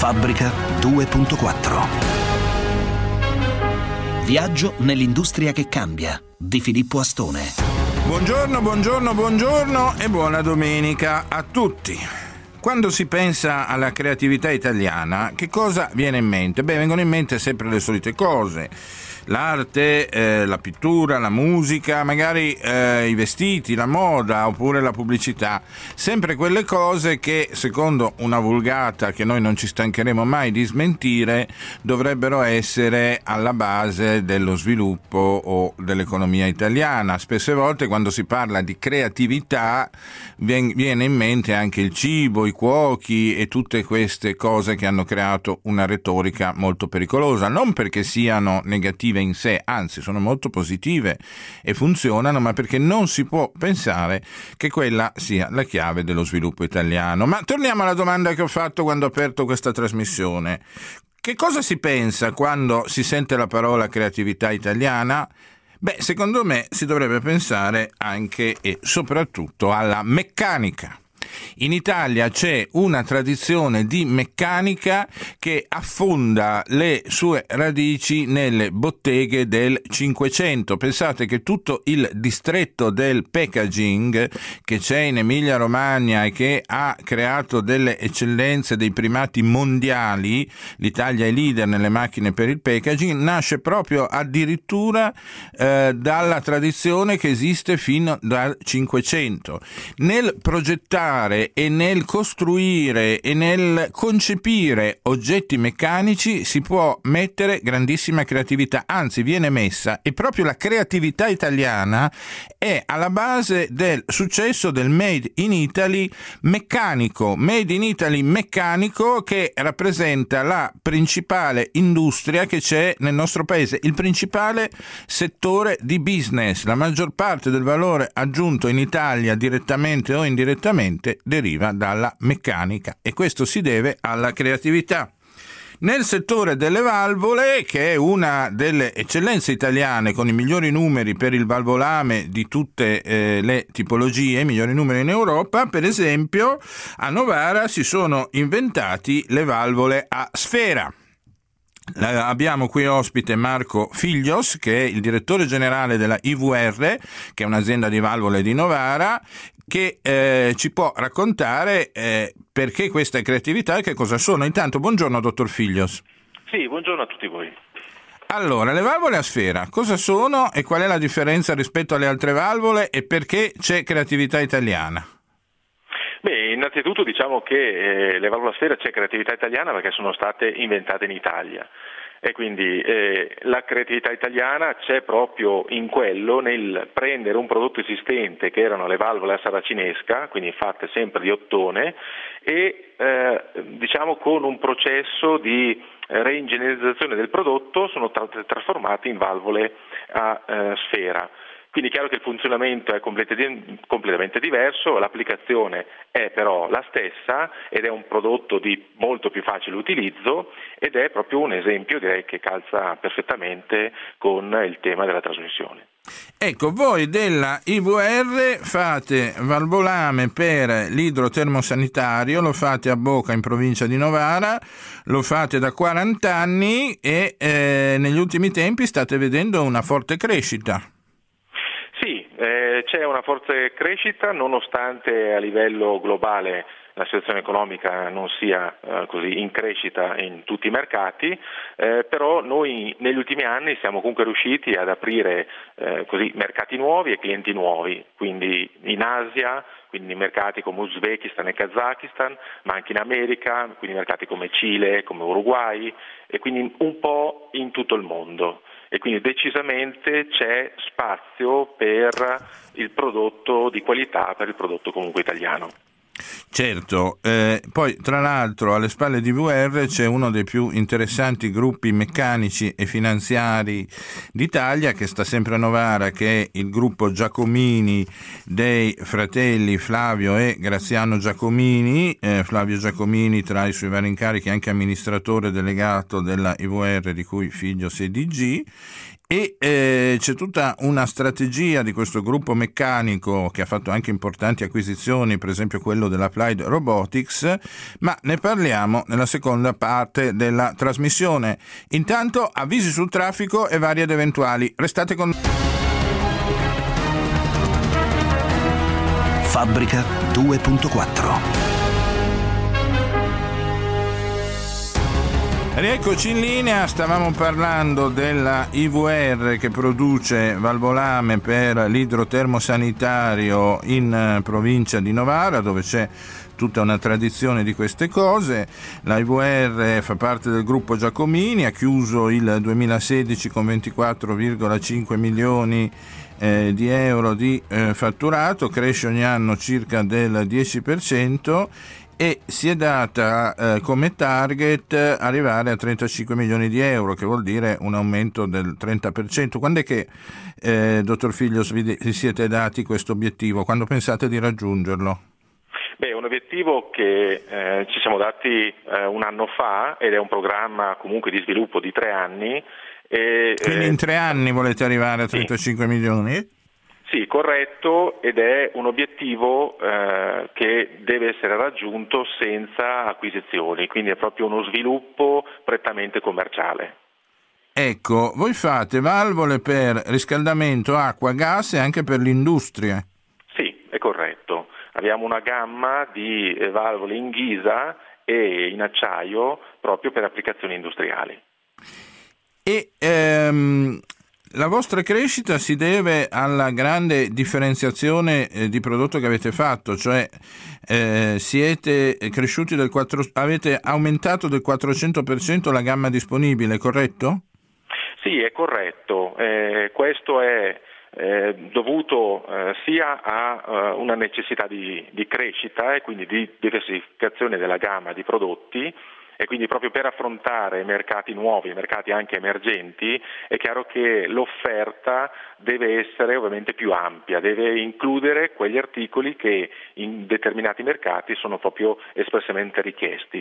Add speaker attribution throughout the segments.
Speaker 1: Fabbrica 2.4. Viaggio nell'industria che cambia di Filippo Astone.
Speaker 2: Buongiorno e buona domenica a tutti. Quando si pensa alla creatività italiana, che cosa viene in mente? Vengono in mente sempre le solite cose. L'arte, la pittura, la musica, magari i vestiti, la moda oppure la pubblicità. Sempre quelle cose che, secondo una vulgata che noi non ci stancheremo mai di smentire, dovrebbero essere alla base dello sviluppo o dell'economia italiana. Spesse volte quando si parla di creatività viene in mente anche il cibo, i cuochi e tutte queste cose che hanno creato una retorica molto pericolosa, non perché siano negative in sé, anzi sono molto positive e funzionano, ma perché non si può pensare che quella sia la chiave dello sviluppo italiano. Ma torniamo alla domanda che ho fatto quando ho aperto questa trasmissione. Che cosa si pensa quando si sente la parola creatività italiana? Secondo me si dovrebbe pensare anche e soprattutto alla meccanica. In Italia c'è una tradizione di meccanica che affonda le sue radici nelle botteghe del Cinquecento. Pensate che tutto il distretto del packaging che c'è in Emilia-Romagna e che ha creato delle eccellenze, dei primati mondiali, l'Italia è leader nelle macchine per il packaging, nasce proprio addirittura dalla tradizione che esiste fino dal Cinquecento. Nel progettare e nel costruire e nel concepire oggetti meccanici si può mettere grandissima creatività, anzi viene messa, e proprio la creatività italiana è alla base del successo del Made in Italy meccanico, che rappresenta la principale industria che c'è nel nostro paese, il principale settore di business. La maggior parte del valore aggiunto in Italia, direttamente o indirettamente, deriva dalla meccanica, e questo si deve alla creatività. Nel settore delle valvole, che è una delle eccellenze italiane con i migliori numeri per il valvolame di tutte le tipologie, i migliori numeri in Europa, per esempio a Novara si sono inventati le valvole a sfera. Abbiamo qui ospite Marco Figlios, che è il direttore generale della IVR, che è un'azienda di valvole di Novara, che ci può raccontare perché questa è creatività e che cosa sono. Intanto, buongiorno dottor Figlios.
Speaker 3: Sì, buongiorno a tutti voi.
Speaker 2: Allora, le valvole a sfera, cosa sono e qual è la differenza rispetto alle altre valvole e perché c'è creatività italiana?
Speaker 3: Innanzitutto diciamo che le valvole a sfera c'è creatività italiana perché sono state inventate in Italia. E quindi la creatività italiana c'è proprio in quello, nel prendere un prodotto esistente che erano le valvole a saracinesca, quindi fatte sempre di ottone, e diciamo con un processo di reingegnerizzazione del prodotto sono state trasformate in valvole a sfera. Quindi è chiaro che il funzionamento è completamente diverso, l'applicazione è però la stessa ed è un prodotto di molto più facile utilizzo ed è proprio un esempio, direi, che calza perfettamente con il tema della trasmissione.
Speaker 2: Ecco, voi della IVR fate valvolame per l'idrotermosanitario, lo fate a Boca in provincia di Novara, lo fate da 40 anni e negli ultimi tempi state vedendo una forte crescita.
Speaker 3: C'è una forte crescita nonostante a livello globale la situazione economica non sia così in crescita in tutti i mercati, però noi negli ultimi anni siamo comunque riusciti ad aprire così mercati nuovi e clienti nuovi, quindi in Asia, quindi mercati come Uzbekistan e Kazakistan, ma anche in America, quindi mercati come Cile, come Uruguay e quindi un po' in tutto il mondo. E quindi decisamente c'è spazio per il prodotto di qualità, per il prodotto comunque italiano.
Speaker 2: Certo, poi tra l'altro alle spalle di VR c'è uno dei più interessanti gruppi meccanici e finanziari d'Italia che sta sempre a Novara, che è il gruppo Giacomini dei fratelli Flavio e Graziano Giacomini. Flavio Giacomini, tra i suoi vari incarichi, è anche amministratore delegato della IVR, di cui figlio CDG. E c'è tutta una strategia di questo gruppo meccanico che ha fatto anche importanti acquisizioni, per esempio quello dell'Applied Robotics, ma ne parliamo nella seconda parte della trasmissione. Intanto avvisi sul traffico e vari ed eventuali. Restate con
Speaker 1: Fabbrica 2.4.
Speaker 2: Rieccoci in linea, stavamo parlando della IVR che produce valvolame per l'idrotermosanitario in provincia di Novara, dove c'è tutta una tradizione di queste cose. La IVR fa parte del gruppo Giacomini, ha chiuso il 2016 con 24,5 milioni di euro di fatturato, cresce ogni anno circa del 10%. E si è data come target arrivare a 35 milioni di euro, che vuol dire un aumento del 30%. Quando è che, dottor Figlios, vi siete dati questo obiettivo? Quando pensate di raggiungerlo?
Speaker 3: Beh, è un obiettivo che ci siamo dati un anno fa ed è un programma comunque di sviluppo di 3 anni.
Speaker 2: Quindi in 3 anni volete arrivare a 35 sì. milioni?
Speaker 3: Sì, corretto, ed è un obiettivo che deve essere raggiunto senza acquisizioni, quindi è proprio uno sviluppo prettamente commerciale.
Speaker 2: Ecco, voi fate valvole per riscaldamento, acqua, gas e anche per l'industria.
Speaker 3: Sì, è corretto. Abbiamo una gamma di valvole in ghisa e in acciaio proprio per applicazioni industriali.
Speaker 2: E la vostra crescita si deve alla grande differenziazione di prodotto che avete fatto, cioè siete cresciuti avete aumentato del 400% la gamma disponibile, corretto?
Speaker 3: Sì, è corretto. Questo è dovuto sia a una necessità di crescita e quindi di diversificazione della gamma di prodotti. E quindi proprio per affrontare mercati nuovi, mercati anche emergenti, è chiaro che l'offerta deve essere ovviamente più ampia, deve includere quegli articoli che in determinati mercati sono proprio espressamente richiesti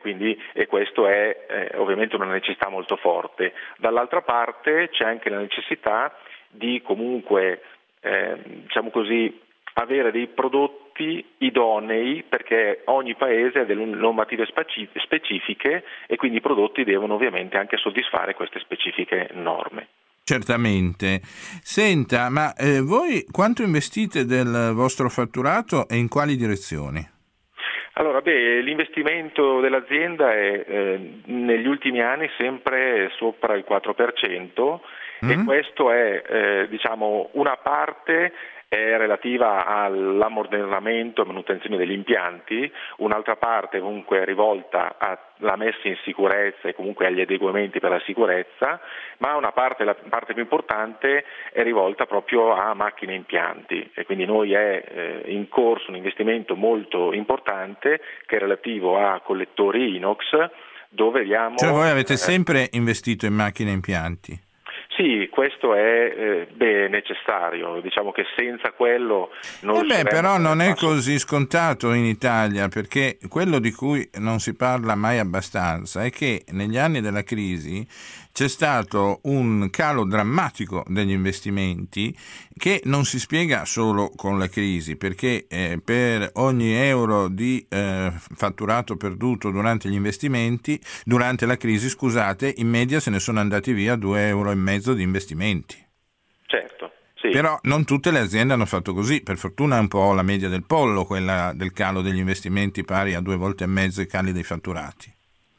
Speaker 3: e questo è ovviamente una necessità molto forte. Dall'altra parte c'è anche la necessità di comunque, diciamo così, avere dei prodotti idonei, perché ogni paese ha delle normative specifiche e quindi i prodotti devono ovviamente anche soddisfare queste specifiche norme.
Speaker 2: Certamente. Senta, ma voi quanto investite del vostro fatturato e in quali direzioni?
Speaker 3: Allora, l'investimento dell'azienda è negli ultimi anni sempre sopra il 4%. E questo è diciamo una parte è relativa all'ammodernamento e manutenzione degli impianti, un'altra parte comunque è rivolta alla messa in sicurezza e comunque agli adeguamenti per la sicurezza, ma la parte più importante è rivolta proprio a macchine e impianti e quindi noi è in corso un investimento molto importante che è relativo a collettori inox, dove abbiamo...
Speaker 2: Cioè voi avete sempre investito in macchine e impianti?
Speaker 3: Sì, questo è necessario, diciamo che senza quello non
Speaker 2: però non è così scontato in Italia, perché quello di cui non si parla mai abbastanza è che negli anni della crisi c'è stato un calo drammatico degli investimenti che non si spiega solo con la crisi, perché per ogni euro di fatturato perduto durante gli investimenti, durante la crisi, scusate, in media se ne sono andati via 2,5 euro di investimenti.
Speaker 3: Certo, sì.
Speaker 2: Però non tutte le aziende hanno fatto così, per fortuna è un po' la media del pollo, quella del calo degli investimenti pari a 2,5 volte i cali dei fatturati.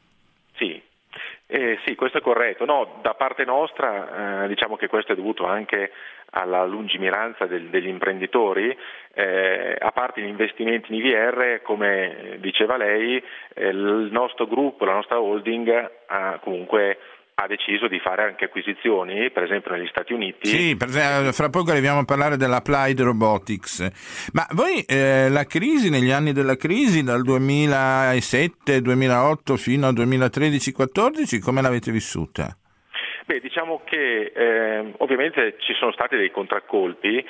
Speaker 3: Sì, questo è corretto. No, da parte nostra diciamo che questo è dovuto anche alla lungimiranza degli imprenditori, a parte gli investimenti in IVR, come diceva lei, il nostro gruppo, la nostra holding ha deciso di fare anche acquisizioni, per esempio negli Stati Uniti. Sì,
Speaker 2: fra poco arriviamo a parlare dell'Applied Robotics. Ma voi la crisi, negli anni della crisi, dal 2007-2008 fino al 2013-14, come l'avete vissuta?
Speaker 3: Diciamo che ovviamente ci sono stati dei contraccolpi,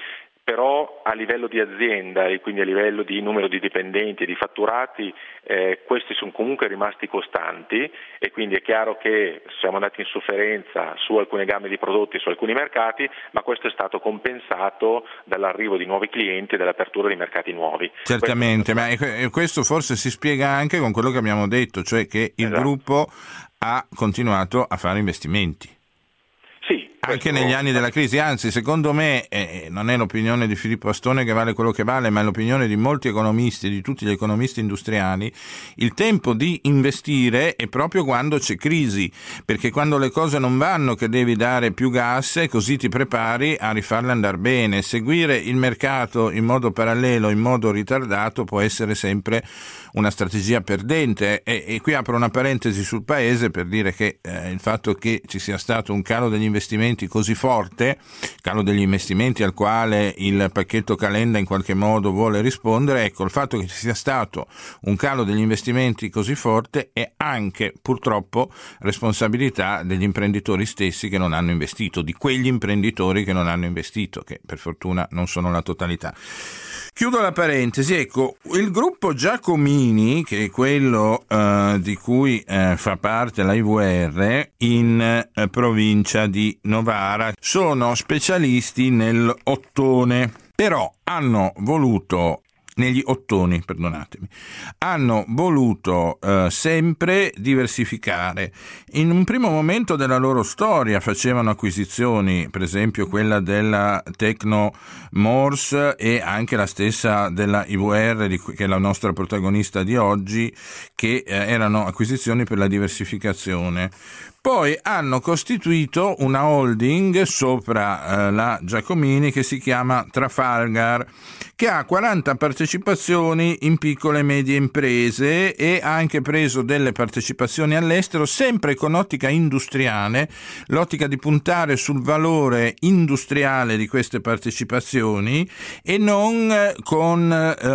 Speaker 3: però a livello di azienda e quindi a livello di numero di dipendenti e di fatturati questi sono comunque rimasti costanti, e quindi è chiaro che siamo andati in sofferenza su alcune gamme di prodotti, su alcuni mercati, ma questo è stato compensato dall'arrivo di nuovi clienti e dall'apertura di mercati nuovi.
Speaker 2: Certamente, ma questo forse si spiega anche con quello che abbiamo detto, cioè che il gruppo ha continuato a fare investimenti. Anche negli anni della crisi, anzi secondo me, non è l'opinione di Filippo Astone che vale quello che vale, ma è l'opinione di molti economisti, di tutti gli economisti industriali, il tempo di investire è proprio quando c'è crisi, perché quando le cose non vanno che devi dare più gas e così ti prepari a rifarle andare bene. Seguire il mercato in modo parallelo, in modo ritardato, può essere sempre una strategia perdente, e qui apro una parentesi sul paese per dire che il fatto che ci sia stato un calo degli investimenti così forte, calo degli investimenti al quale il pacchetto Calenda in qualche modo vuole rispondere, ecco, il fatto che ci sia stato un calo degli investimenti così forte è anche purtroppo responsabilità degli imprenditori stessi che non hanno investito, di quegli imprenditori che non hanno investito, che per fortuna non sono la totalità. Chiudo la parentesi, ecco, il gruppo Giacomini, che è quello di cui fa parte la IVR in provincia di Novara, sono specialisti nell'ottone, però hanno voluto hanno voluto sempre diversificare. In un primo momento della loro storia facevano acquisizioni, per esempio quella della Tecnomors e anche la stessa della IVR, che è la nostra protagonista di oggi, che erano acquisizioni per la diversificazione. Poi hanno costituito una holding sopra la Giacomini che si chiama Trafalgar, che ha 40 partecipazioni in piccole e medie imprese e ha anche preso delle partecipazioni all'estero, sempre con ottica industriale, l'ottica di puntare sul valore industriale di queste partecipazioni e non con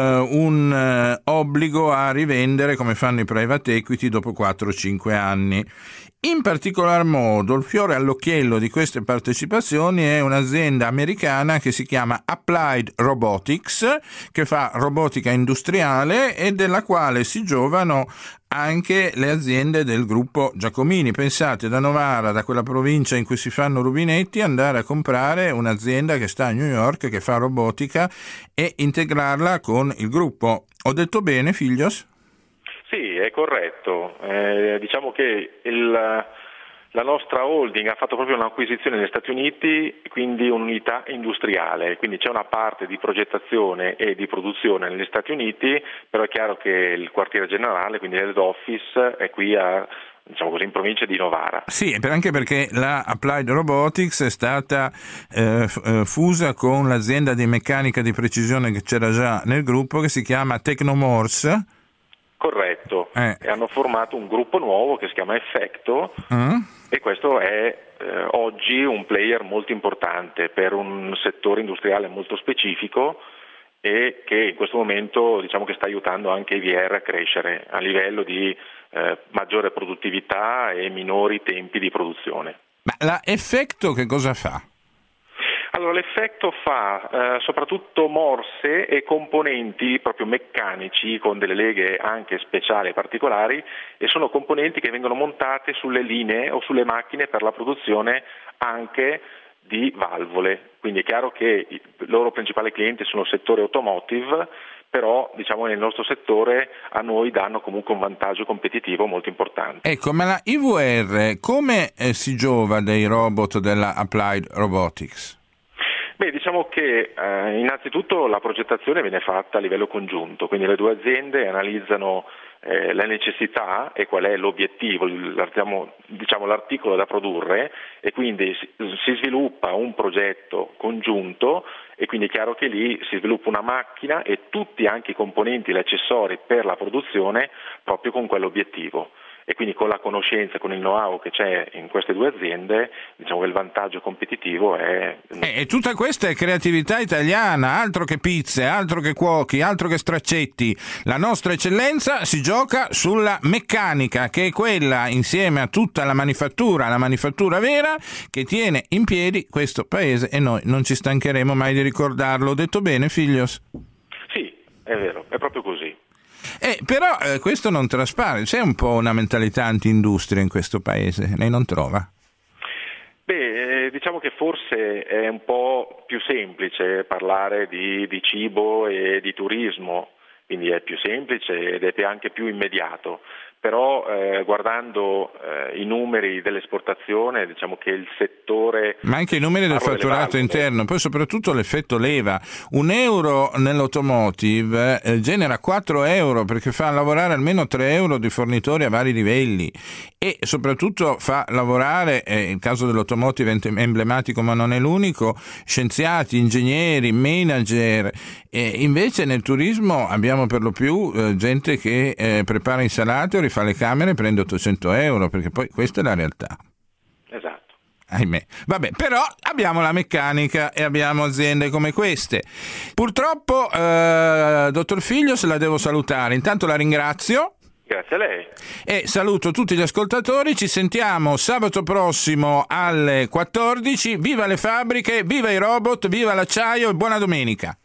Speaker 2: un obbligo a rivendere come fanno i private equity dopo 4 o 5 anni. In particolar modo, il fiore all'occhiello di queste partecipazioni è un'azienda americana che si chiama Applied Robotics, che fa robotica industriale e della quale si giovano anche le aziende del gruppo Giacomini. Pensate, da Novara, da quella provincia in cui si fanno rubinetti, andare a comprare un'azienda che sta a New York, che fa robotica, e integrarla con il gruppo. Ho detto bene, Figlios?
Speaker 3: Sì, è corretto. Diciamo che la nostra holding ha fatto proprio un'acquisizione negli Stati Uniti, quindi un'unità industriale, quindi c'è una parte di progettazione e di produzione negli Stati Uniti, però è chiaro che il quartiere generale, quindi l'head office, è qui diciamo così, in provincia di Novara.
Speaker 2: Sì, anche perché la Applied Robotics è stata fusa con l'azienda di meccanica di precisione che c'era già nel gruppo, che si chiama Tecnomors.
Speaker 3: Corretto, e hanno formato un gruppo nuovo che si chiama Effecto, e questo è oggi un player molto importante per un settore industriale molto specifico e che in questo momento diciamo che sta aiutando anche IVR a crescere a livello di maggiore produttività e minori tempi di produzione.
Speaker 2: Ma la Effecto che cosa fa?
Speaker 3: Allora, l'Effecto fa soprattutto morse e componenti proprio meccanici con delle leghe anche speciali e particolari, e sono componenti che vengono montate sulle linee o sulle macchine per la produzione anche di valvole. Quindi è chiaro che i loro principali clienti sono il settore automotive, però diciamo nel nostro settore a noi danno comunque un vantaggio competitivo molto importante.
Speaker 2: Ecco, ma la IVR come si giova dei robot della Applied Robotics?
Speaker 3: Beh, diciamo che innanzitutto la progettazione viene fatta a livello congiunto, quindi le due aziende analizzano la necessità e qual è l'obiettivo, diciamo l'articolo da produrre, e quindi si sviluppa un progetto congiunto, e quindi è chiaro che lì si sviluppa una macchina e tutti anche i componenti e gli accessori per la produzione proprio con quell'obiettivo. e quindi con la conoscenza, con il know-how che c'è in queste due aziende, diciamo che il vantaggio competitivo è...
Speaker 2: E tutta questa è creatività italiana, altro che pizze, altro che cuochi, altro che straccetti. La nostra eccellenza si gioca sulla meccanica, che è quella, insieme a tutta la manifattura vera, che tiene in piedi questo paese, e noi non ci stancheremo mai di ricordarlo. Ho detto bene, Figlios?
Speaker 3: Sì, è vero, è proprio così.
Speaker 2: Però questo non traspare, c'è un po' una mentalità anti-industria in questo paese, lei non trova?
Speaker 3: Diciamo che forse è un po' più semplice parlare di cibo e di turismo, quindi è più semplice ed è anche più immediato. Però guardando i numeri dell'esportazione, diciamo che il settore...
Speaker 2: Ma anche i numeri del fatturato interno, poi soprattutto l'effetto leva. €1 nell'automotive genera €4 perché fa lavorare almeno €3 di fornitori a vari livelli, e soprattutto fa lavorare, il caso dell'automotive è emblematico ma non è l'unico, scienziati, ingegneri, manager. Invece nel turismo abbiamo per lo più gente che prepara insalate o fa le camere, prende €800, perché poi questa è la realtà.
Speaker 3: Esatto.
Speaker 2: Ahimè. Vabbè, però abbiamo la meccanica e abbiamo aziende come queste. Purtroppo, dottor Figlios, la devo salutare. Intanto la ringrazio.
Speaker 3: Grazie a lei.
Speaker 2: E saluto tutti gli ascoltatori. Ci sentiamo sabato prossimo alle 14. Viva le fabbriche, viva i robot, viva l'acciaio e buona domenica.